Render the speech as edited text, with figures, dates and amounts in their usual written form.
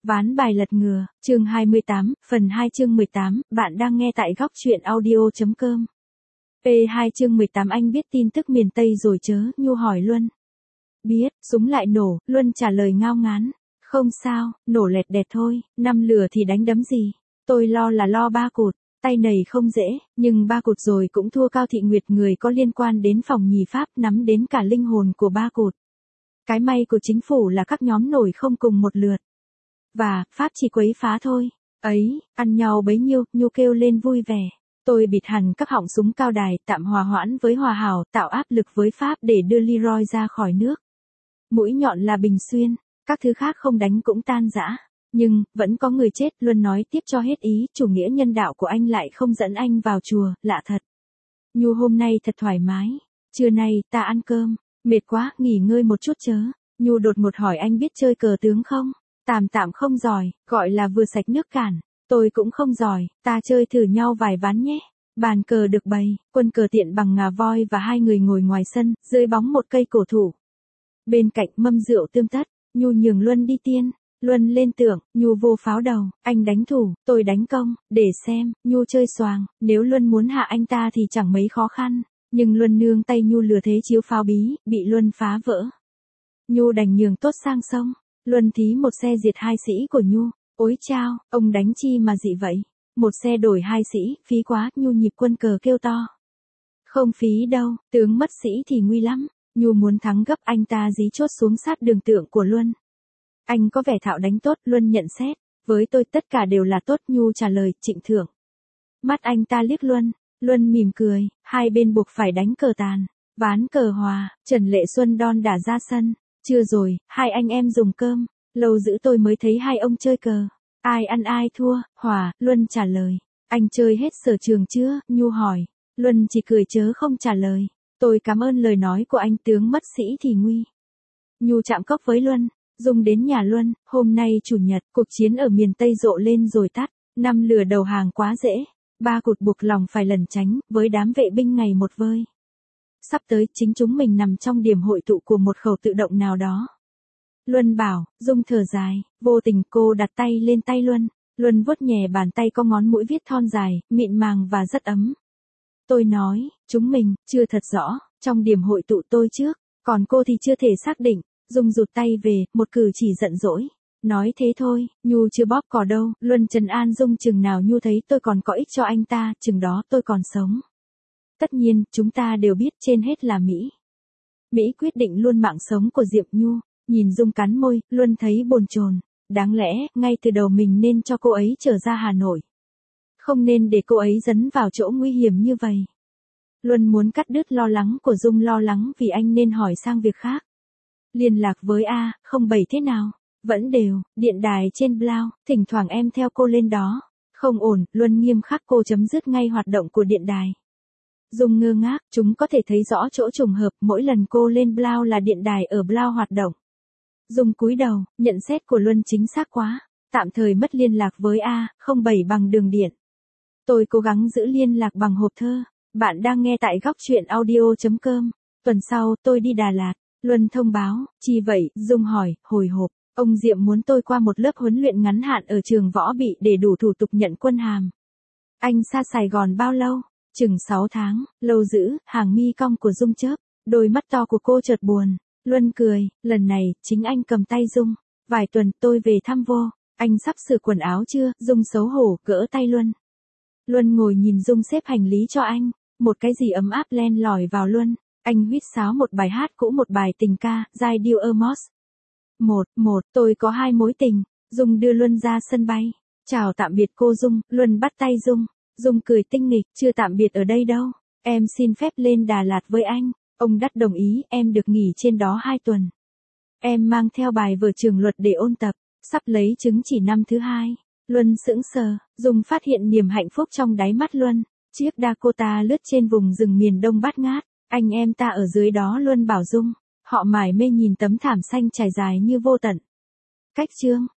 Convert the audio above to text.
Ván bài lật ngừa, chương 28, phần 2 chương 18, bạn đang nghe tại góc truyện audio.com. P2 chương 18 anh biết tin tức miền Tây rồi chớ, Nhu hỏi Luân. Biết, súng lại nổ, Luân trả lời ngao ngán. Không sao, nổ lẹt đẹt thôi, năm lửa thì đánh đấm gì. Tôi lo là lo ba cụt, tay nầy không dễ, nhưng ba cụt rồi cũng thua Cao Thị Nguyệt người có liên quan đến phòng nhì Pháp nắm đến cả linh hồn của ba cụt. Cái may của chính phủ là các nhóm nổi không cùng một lượt. Và, Pháp chỉ quấy phá thôi. Ấy, ăn nhau bấy nhiêu, Nhu kêu lên vui vẻ. Tôi bịt hẳn các họng súng cao đài, tạm hòa hoãn với Hòa Hảo, tạo áp lực với Pháp để đưa Leroy ra khỏi nước. Mũi nhọn là Bình Xuyên, các thứ khác không đánh cũng tan rã. Nhưng, vẫn có người chết, Luân nói tiếp cho hết ý, chủ nghĩa nhân đạo của anh lại không dẫn anh vào chùa, lạ thật. Nhu hôm nay thật thoải mái. Trưa nay, ta ăn cơm. Mệt quá, nghỉ ngơi một chút chớ. Nhu đột ngột hỏi anh biết chơi cờ tướng không? Tạm không giỏi, gọi là vừa sạch nước cản. Tôi cũng không giỏi, ta chơi thử nhau vài ván nhé. Bàn cờ được bày, quân cờ tiện bằng ngà voi và hai người ngồi ngoài sân, dưới bóng một cây cổ thụ. Bên cạnh mâm rượu tươm tất, Nhu nhường Luân đi tiên. Luân lên tưởng, Nhu vô pháo đầu, anh đánh thủ, tôi đánh công, để xem, Nhu chơi xoàng, nếu Luân muốn hạ anh ta thì chẳng mấy khó khăn. Nhưng Luân nương tay Nhu lừa thế chiếu pháo bí, bị Luân phá vỡ. Nhu đành nhường tốt sang sông. Luân thí một xe diệt hai sĩ của Nhu. Ôi chao, ông đánh chi mà dị vậy? Một xe đổi hai sĩ, phí quá, Nhu nhịp quân cờ kêu to. Không phí đâu, tướng mất sĩ thì nguy lắm. Nhu muốn thắng gấp anh ta dí chốt xuống sát đường tượng của Luân. Anh có vẻ thạo đánh tốt, Luân nhận xét. Với tôi tất cả đều là tốt, Nhu trả lời, trịnh thưởng. Mắt anh ta liếc Luân, Luân mỉm cười, hai bên buộc phải đánh cờ tàn. Ván cờ hòa, Trần Lệ Xuân đon đả ra sân. Chưa rồi, hai anh em dùng cơm. Lâu dữ tôi mới thấy hai ông chơi cờ. Ai ăn ai thua, hòa, Luân trả lời. Anh chơi hết sở trường chưa, Nhu hỏi. Luân chỉ cười chớ không trả lời. Tôi cảm ơn lời nói của anh, tướng mất sĩ thì nguy. Nhu chạm cốc với Luân, Dung đến nhà Luân, hôm nay chủ nhật, cuộc chiến ở miền Tây rộ lên rồi tắt. Năm lửa đầu hàng quá dễ. Ba cụt buộc lòng phải lẩn tránh, với đám vệ binh ngày một vơi. Sắp tới, chính chúng mình nằm trong điểm hội tụ của một khẩu tự động nào đó. Luân bảo, Dung thở dài, vô tình cô đặt tay lên tay Luân. Luân vuốt nhẹ bàn tay có ngón mũi viết thon dài, mịn màng và rất ấm. Tôi nói, chúng mình, chưa thật rõ, trong điểm hội tụ tôi trước, còn cô thì chưa thể xác định. Dung rụt tay về, một cử chỉ giận dỗi. Nói thế thôi, Nhu chưa bóp cò đâu, Luân trấn an Dung chừng nào Nhu thấy tôi còn có ích cho anh ta, chừng đó tôi còn sống. Tất nhiên, chúng ta đều biết trên hết là Mỹ. Mỹ quyết định luôn mạng sống của Diệp Nhu. Nhìn Dung cắn môi, Luân thấy bồn chồn. Đáng lẽ, ngay từ đầu mình nên cho cô ấy trở ra Hà Nội. Không nên để cô ấy dấn vào chỗ nguy hiểm như vậy. Luân muốn cắt đứt lo lắng của Dung, lo lắng vì anh nên hỏi sang việc khác. Liên lạc với A07 thế nào? Vẫn đều, điện đài trên Blau, thỉnh thoảng em theo cô lên đó. Không ổn, Luân nghiêm khắc, cô chấm dứt ngay hoạt động của điện đài. Dung ngơ ngác, chúng có thể thấy rõ chỗ trùng hợp, mỗi lần cô lên Blau là điện đài ở Blau hoạt động. Dung cúi đầu, nhận xét của Luân chính xác quá, tạm thời mất liên lạc với A07 bằng đường điện. Tôi cố gắng giữ liên lạc bằng hộp thơ. Bạn đang nghe tại góc truyện audio.com. Tuần sau tôi đi Đà Lạt. Luân thông báo, chi vậy, Dung hỏi, hồi hộp. Ông Diệm muốn tôi qua một lớp huấn luyện ngắn hạn ở trường Võ Bị để đủ thủ tục nhận quân hàm. Anh xa Sài Gòn bao lâu? Chừng 6 tháng, lâu dữ, hàng mi cong của Dung chớp, đôi mắt to của cô chợt buồn. Luân cười, lần này, chính anh cầm tay Dung. Vài tuần tôi về thăm vô, anh sắp sửa quần áo chưa? Dung xấu hổ, gỡ tay Luân. Luân ngồi nhìn Dung xếp hành lý cho anh, một cái gì ấm áp len lỏi vào Luân. Anh huýt sáo một bài hát cũ, một bài tình ca, giai điệu Amos. Tôi có hai mối tình. Dung đưa Luân ra sân bay. Chào tạm biệt cô Dung, Luân bắt tay Dung. Dung cười tinh nghịch, chưa tạm biệt ở đây đâu. Em xin phép lên Đà Lạt với anh. Ông Đắt đồng ý, em được nghỉ trên đó 2 tuần. Em mang theo bài vở trường luật để ôn tập, sắp lấy chứng chỉ năm thứ 2. Luân sững sờ, Dung phát hiện niềm hạnh phúc trong đáy mắt Luân. Chiếc Dakota lướt trên vùng rừng miền Đông bát ngát, anh em ta ở dưới đó. Luân bảo Dung, họ mải mê nhìn tấm thảm xanh trải dài như vô tận. Cách chương